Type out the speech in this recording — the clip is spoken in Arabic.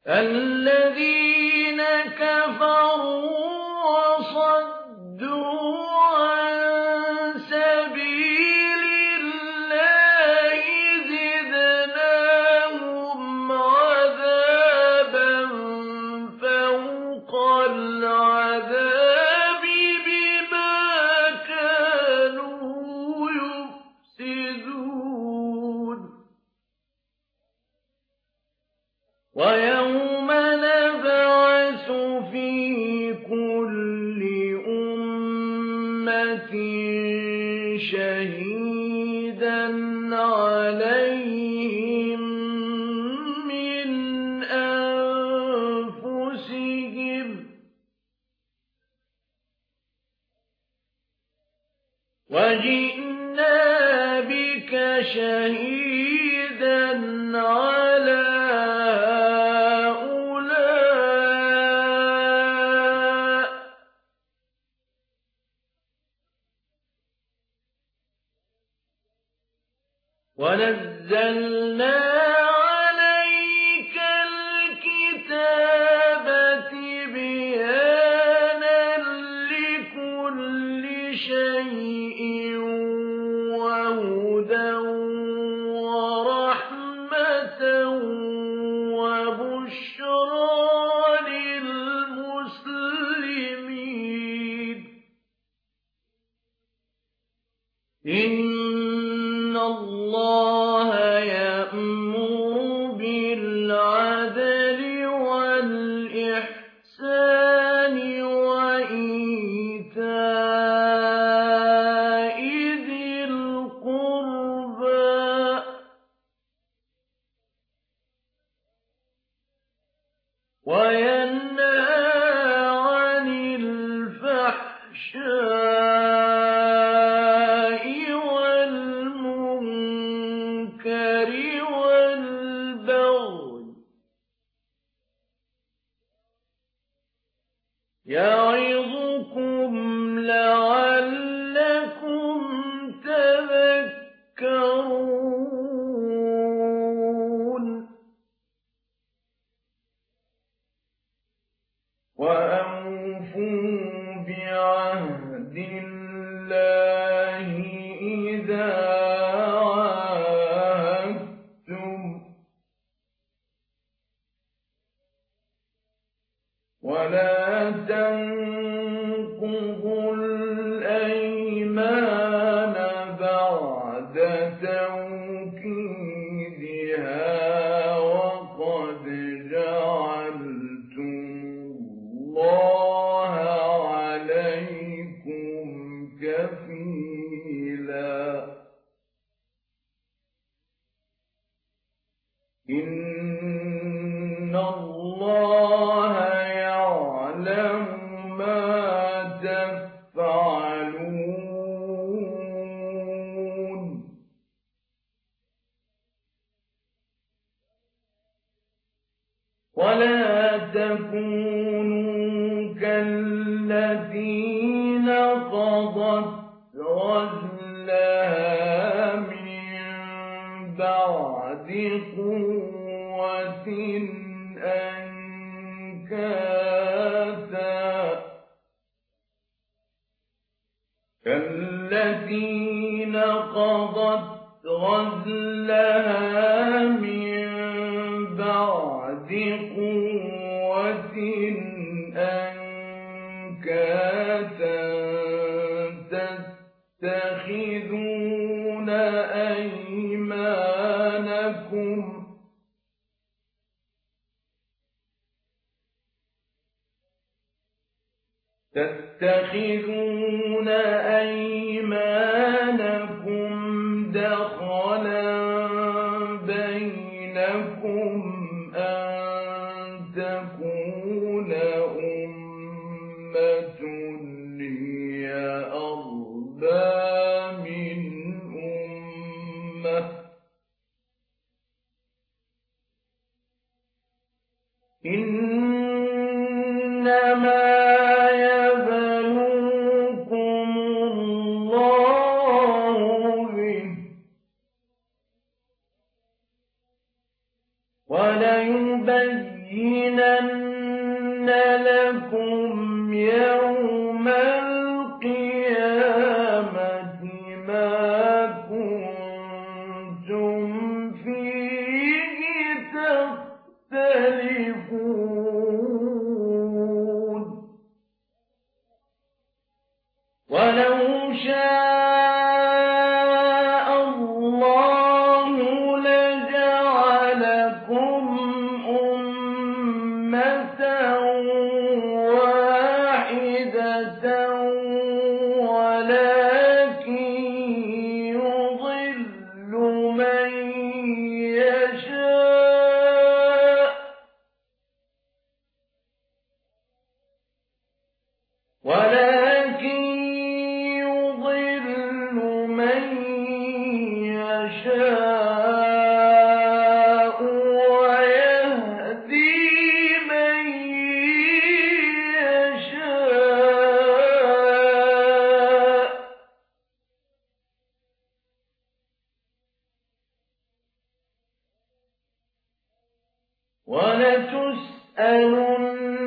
الذين كفروا وصدوا عن سبيل الله زدناهم عذابا فوق العذاب بما كانوا يفسدون ويوم نبعث في كل أمة شهيدا عليهم من أنفسهم وجئنا بك شهيدا على ونزلنا عليك الكتاب تبيانا لكل شيء وهدى ورحمة وبشرى للمسلمين إن الله يأمر بالعدل والإحسان وإيتاء ذي القربى وينهى عن الفحشاء والمنكر والبغي يعظكم لعلكم تذكرون وأوفوا بعهد الله إذا عاهدتم ولا تنقضوا الأيمان بعد توكيدها وقد جعلتم الله عليكم كفيلا إن الله يعلم ما تفعلون ولا تكونوا كالتي نقضت غزلها من بعد قوة أنكاثا كالتي نقضت غزلها من بعد قوة أنكاثا تتخذون أيمانكم دخلا بينكم أن تكون أمة هي أربى من أمة إنما يبلوكم الله به وليبينن لَنُبَيِّنَنَّ لَكُمْ يَوْمَ الْقِيَامَةِ مَا كُنتُمْ فِيهِ تَخْتَلِفُونَ وَلَوْ شَاءَ اللَّهُ لَجَعَلَكُمْ أُمَّةً وَاحِدَةً وَلَٰكِن يُضِلُّ مَن يَشَاءُ وَيَهْدِي مَن يَشَاءُ ۚ وَلَتُسْأَلُنَّ